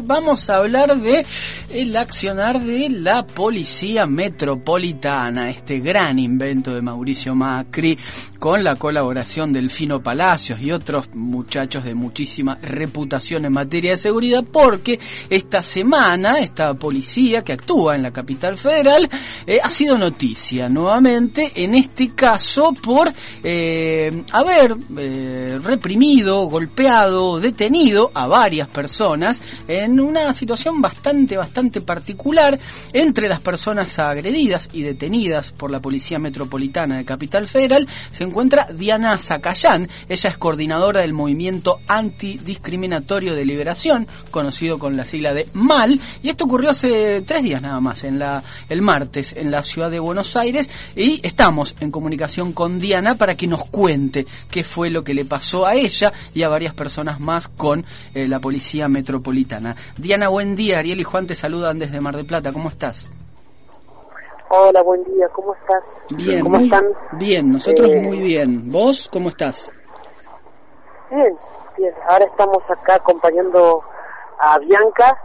vamos a hablar de el accionar de la Policía Metropolitana, este gran invento de Mauricio Macri, con la colaboración del Fino Palacios y otros muchachos de muchísima reputación en materia de seguridad, porque esta semana esta policía que actúa en la capital federal ha sido noticia nuevamente, en este caso por haber reprimido, golpeado, detenido a varias personas en una situación bastante particular. Entre las personas agredidas y detenidas por la Policía Metropolitana de Capital Federal se encuentra Diana Zacayán. Ella es coordinadora del Movimiento Antidiscriminatorio de Liberación, conocido con la sigla de MAL, y esto ocurrió hace 3 días nada más, el martes, en la ciudad de Buenos Aires, y estamos en comunicación con Diana para que nos cuente qué fue lo que le pasó a ella y a varias personas más con la Policía Metropolitana. Diana, buen día. Ariel y Juan te saludan desde Mar del Plata. ¿Cómo estás? Hola, buen día. ¿Cómo estás? Bien, ¿Cómo están? Bien, nosotros muy bien. ¿Vos cómo estás? Bien. Ahora estamos acá acompañando a Bianca,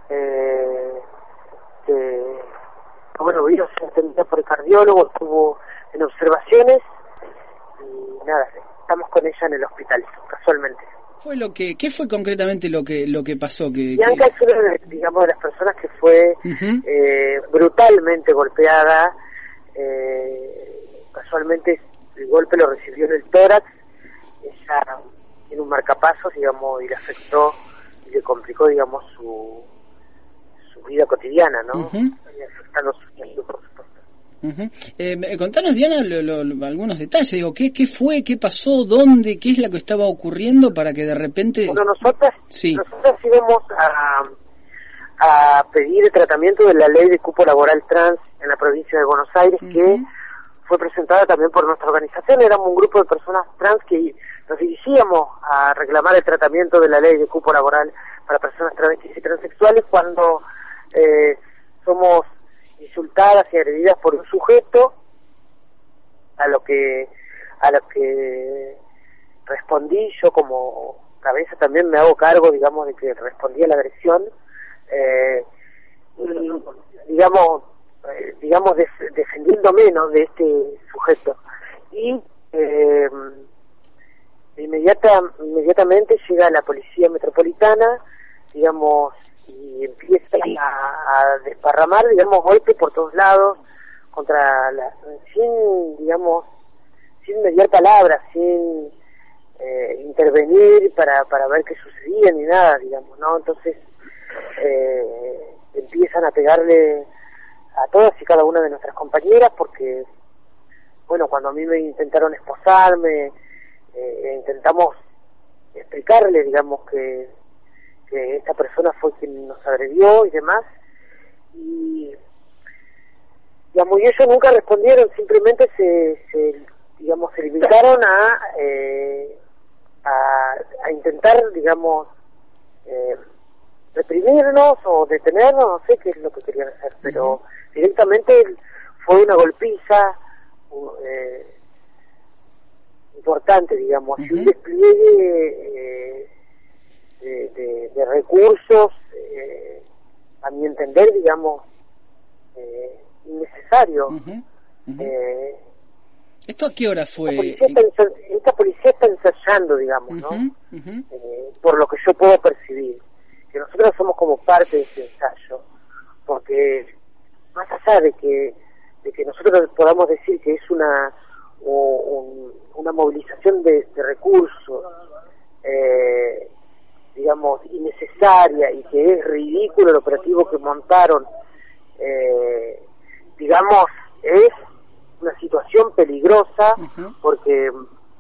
que bueno, vino a ser atendida por el cardiólogo, estuvo en observaciones y nada, estamos con ella en el hospital, casualmente. ¿Qué fue concretamente lo que pasó? Bianca es una de las personas que fue brutalmente golpeada. Casualmente el golpe lo recibió en el tórax. Ella tiene un marcapasos, digamos, y le afectó y le complicó, digamos, su vida cotidiana, ¿no? Afectando su tiempo, por supuesto. Contanos, Diana, algunos detalles. Digo, ¿qué fue? ¿Qué pasó? ¿Dónde? ¿Qué es lo que estaba ocurriendo para que de repente...? Bueno, nosotras íbamos a pedir el tratamiento de la ley de cupo laboral trans en la provincia de Buenos Aires, que fue presentada también por nuestra organización. Éramos un grupo de personas trans que nos dirigíamos a reclamar el tratamiento de la ley de cupo laboral para personas travestis y transexuales cuando somos insultadas y agredidas por un sujeto, a lo que respondí yo como cabeza. También me hago cargo, digamos, de que respondí a la agresión, y digamos defendiéndome, ¿no?, de este sujeto. Y inmediatamente llega la Policía Metropolitana, digamos, y empieza a desparramar, digamos, golpes por todos lados contra sin mediar palabras, sin intervenir para ver qué sucedía ni nada, digamos, ¿no? Entonces empiezan a pegarle a todas y cada una de nuestras compañeras, porque bueno, cuando a mí me intentaron esposarme, intentamos explicarle, digamos, que esta persona fue quien nos agredió y demás, y digamos, y ellos nunca respondieron, simplemente se limitaron a intentar, digamos, reprimirnos o detenernos, no sé qué es lo que querían hacer, pero directamente fue una golpiza importante, digamos, y un despliegue de recursos, a mi entender, digamos, innecesario. ¿Esto a qué hora fue? Esta policía está ensayando, digamos, ¿no? Por lo que yo puedo percibir, que nosotros somos como parte de ese ensayo, porque más allá de que nosotros podamos decir que es una movilización de recursos, digamos, innecesaria, y que es ridículo el operativo que montaron, digamos, es una situación peligrosa, porque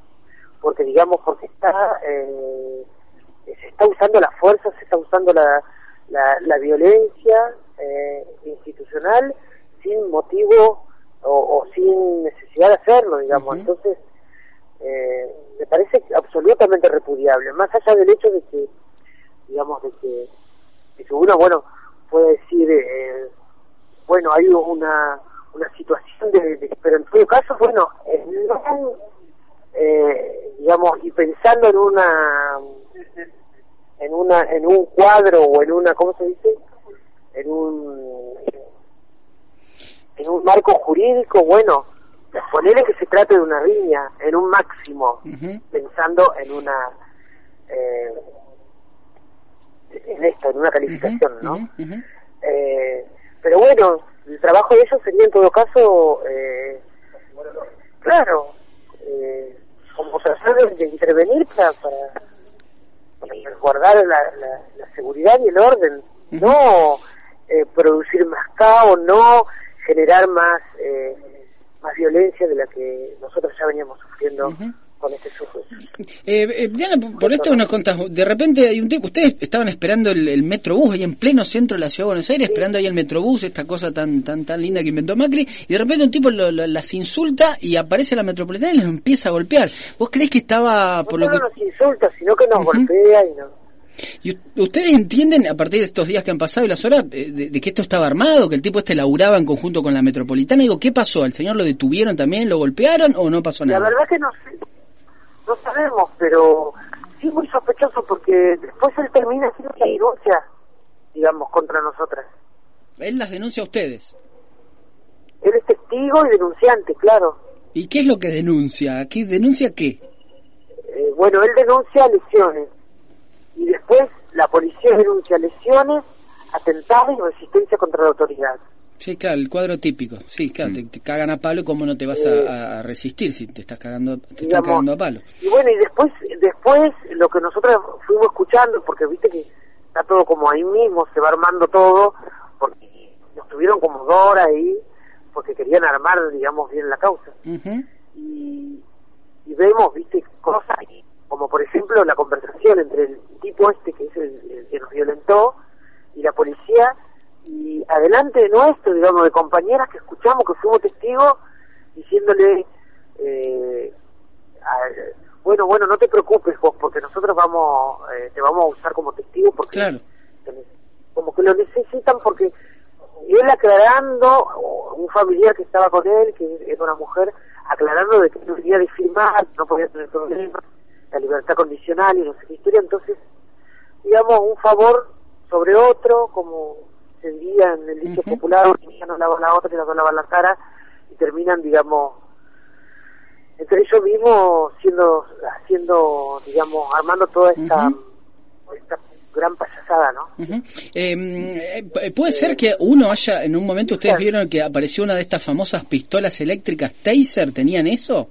se está usando la fuerza, se está usando la violencia institucional sin motivo o sin necesidad de hacerlo, digamos. Entonces me parece absolutamente repudiable, más allá del hecho de que, digamos, de que uno, bueno, puede decir, bueno, hay una situación pero en todo caso, bueno, digamos, y pensando en un cuadro o en una, ¿cómo se dice? En un marco jurídico, bueno, ponerle que se trate de una riña, en un máximo, pensando en una en una calificación, ¿no? Pero bueno, el trabajo de ellos sería en todo caso, claro, como tratar de intervenir para resguardar la seguridad y el orden, no producir más caos, no generar más violencia de la que nosotros ya veníamos sufriendo con este suceso. Diana, por esto nos contás, de repente hay un tiempo, ustedes estaban esperando el Metrobús ahí en pleno centro de la ciudad de Buenos Aires, esperando ahí el Metrobús, esta cosa tan linda que inventó Macri, y de repente un tipo las insulta y aparece la Metropolitana y los empieza a golpear. ¿Vos creés que estaba por no lo que nos insulta, sino que nos golpea y no? ¿Y ustedes entienden, a partir de estos días que han pasado y las horas, de que esto estaba armado, que el tipo laburaba en conjunto con la Metropolitana? Digo, ¿qué pasó? ¿Al señor lo detuvieron también, lo golpearon o no pasó nada? La verdad que no sabemos, pero sí muy sospechoso porque después él termina haciendo la denuncia, digamos, contra nosotras. Él las denuncia a ustedes. Él es testigo y denunciante, claro. ¿Y qué es lo que denuncia? ¿Qué denuncia qué? Bueno, él denuncia lesiones. Y después la policía denuncia lesiones, atentados y resistencia contra la autoridad. Sí, claro, el cuadro típico. Sí, claro, te cagan a palo, ¿cómo no te vas a resistir si te están cagando a palo? Y bueno, y después lo que nosotros fuimos escuchando, porque viste que está todo como ahí mismo, se va armando todo, porque nos tuvieron como 2 horas ahí, porque querían armar, digamos, bien la causa. Y vemos, viste, cosas como por ejemplo la conversación entre el tipo que es el que nos violentó y la policía, y adelante de nuestro, digamos, de compañeras que escuchamos, que fuimos testigos, diciéndole bueno, no te preocupes vos, porque nosotros te vamos a usar como testigo, porque claro, como que lo necesitan, porque él aclarando, un familiar que estaba con él, que era una mujer, aclarando de que no tenía de firmar, no podía tener problemas, la libertad condicional y no sé qué historia. Entonces, digamos, un favor sobre otro, como se diría en el dicho popular, una no lava la otra y la no lava la cara, y terminan, digamos, entre ellos mismos haciendo, digamos, armando toda esta gran payasada, ¿no? ¿Puede ser que uno haya, en un momento ustedes vieron que apareció una de estas famosas pistolas eléctricas Taser? ¿Tenían eso?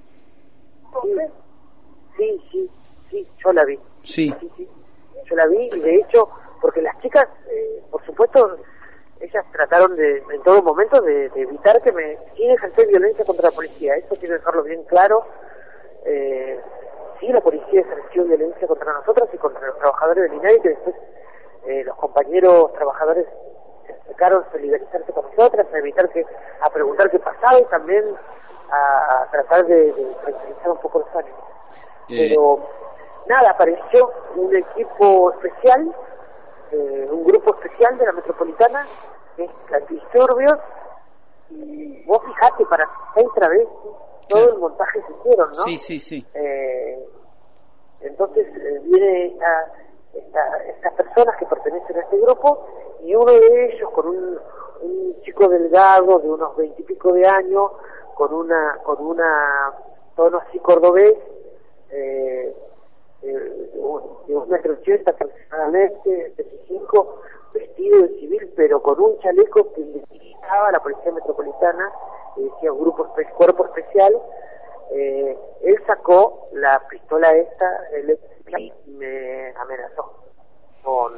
Sí, yo la vi. Sí, yo la vi, y de hecho, porque las chicas, por supuesto, ellas trataron en todo momento de evitar sin ejercer violencia contra la policía. Eso quiero dejarlo bien claro. Sí, la policía ejerció violencia contra nosotros y contra los trabajadores del INADI, que después los compañeros trabajadores se acercaron a solidarizarse con nosotras, a preguntar qué pasaba, y también a tratar de tranquilizar un poco los ánimos. Pero nada, apareció un equipo especial, un grupo especial de la Metropolitana, que es antidisturbios, y vos fijate, para 6 travestis, todo el montaje que hicieron, ¿no? Sí. Entonces viene estas personas que pertenecen a este grupo, y uno de ellos con un chico delgado de unos 20 y pico de años, con una tono así cordobés, de 1,80 m aproximadamente, 25, vestido de civil, pero con un chaleco que identificaba a la Policía Metropolitana, que decía cuerpo especial. Él sacó la pistola eléctrica y me amenazó con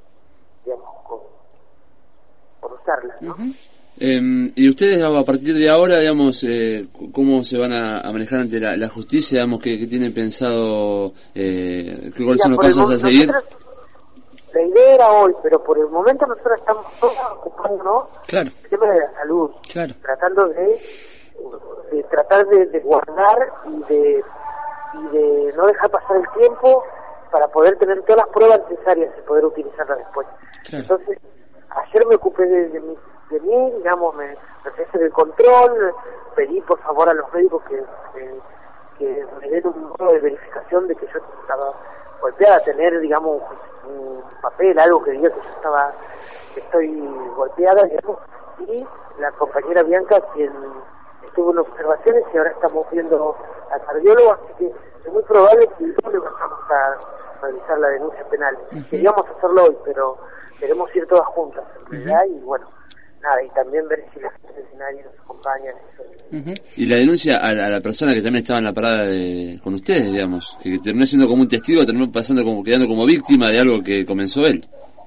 usarla, ¿no? Y ustedes, a partir de ahora, digamos, ¿cómo se van a manejar ante la justicia? Digamos, ¿qué tienen pensado? ¿Cuáles son los pasos a seguir? La idea era hoy, pero por el momento nosotros estamos todos ocupándonos del tema de la salud, tratando de tratar de guardar y de no dejar pasar el tiempo para poder tener todas las pruebas necesarias y poder utilizarlas después. Entonces, ayer me ocupé de mí, digamos, me hice del control, pedí por favor a los médicos que me den un modo de verificación de que yo estaba golpeada, tener, digamos, un papel, algo que diga que estoy golpeada, digamos, y la compañera Bianca, quien estuvo en observaciones y ahora estamos viendo al cardiólogo, así que es muy probable que no le vamos a realizar la denuncia penal. Queríamos hacerlo hoy, pero queremos ir todas juntas, en realidad, y bueno, nada, y también ver si las nadie nos acompañan. Y la denuncia a la persona que también estaba en la parada con ustedes, digamos, que terminó siendo como un testigo, terminó quedando como víctima de algo que comenzó él.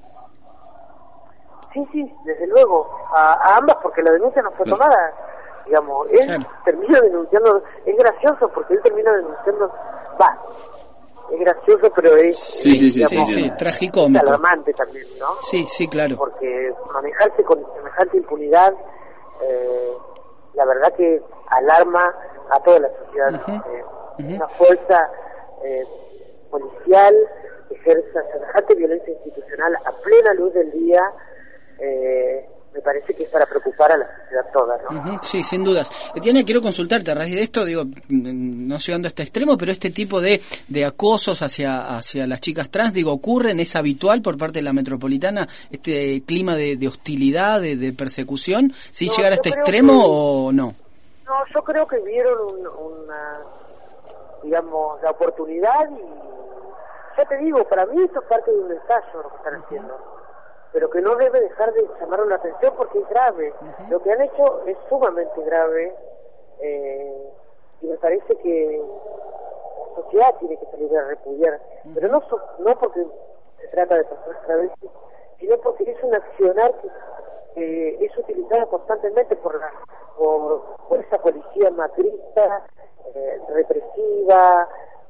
Sí, desde luego, a ambas, porque la denuncia no fue tomada, digamos, él termina denunciando, es gracioso porque él termina denunciando, es gracioso, pero es sí, tragicómico, es alarmante también, ¿no? Sí, claro, porque manejarse con semejante impunidad, la verdad que alarma a toda la sociedad. Una fuerza policial ejerza semejante violencia institucional a plena luz del día, me parece que es para preocupar a la sociedad toda, ¿no? Sí, sin dudas. Etienne, quiero consultarte a raíz de esto, digo, no llegando a este extremo, pero este tipo de acosos hacia las chicas trans, digo, ¿ocurren? ¿Es habitual por parte de la metropolitana este clima de hostilidad, de persecución? ¿Sí llegar a este extremo o no? No, yo creo que vieron una, digamos, la oportunidad y, ya te digo, para mí esto es parte de un ensayo lo que están haciendo, pero que no debe dejar de llamar la atención porque es grave. Lo que han hecho es sumamente grave, y me parece que la sociedad tiene que salir a repudiar, pero no porque se trata de personas travestis, sino porque es un accionar que es utilizado constantemente por esa policía macrista, represiva,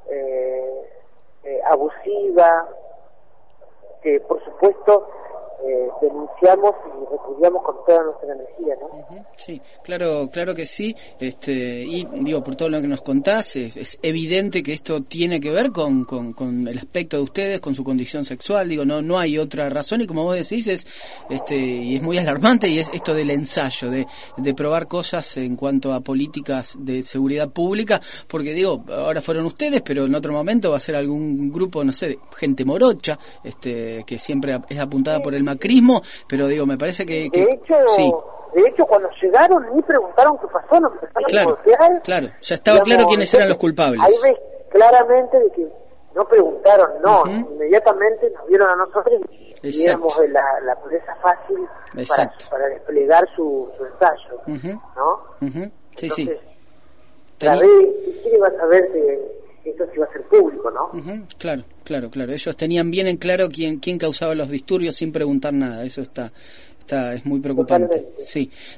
abusiva, que por supuesto denunciamos y repudiamos con toda nuestra energía, ¿no? Sí, claro que sí, y digo, por todo lo que nos contás, es evidente que esto tiene que ver con el aspecto de ustedes, con su condición sexual, digo, no hay otra razón, y como vos decís, y es muy alarmante, y es esto del ensayo, de probar cosas en cuanto a políticas de seguridad pública, porque digo, ahora fueron ustedes, pero en otro momento va a ser algún grupo, no sé, de gente morocha, que siempre es apuntada por el macrismo, pero digo, me parece que de hecho, cuando llegaron ni preguntaron qué pasó, nos empezaron a golpear. Claro, ya estaba claro quiénes eran los culpables. Ahí ves claramente de que no preguntaron, inmediatamente nos vieron a nosotros y éramos la presa fácil para desplegar su ensayo, ¿no? Sí. ¿Quién iba a saber que esto se iba a hacer público, no? Claro. Ellos tenían bien en claro quién causaba los disturbios sin preguntar nada. Eso es muy preocupante. Totalmente. Sí.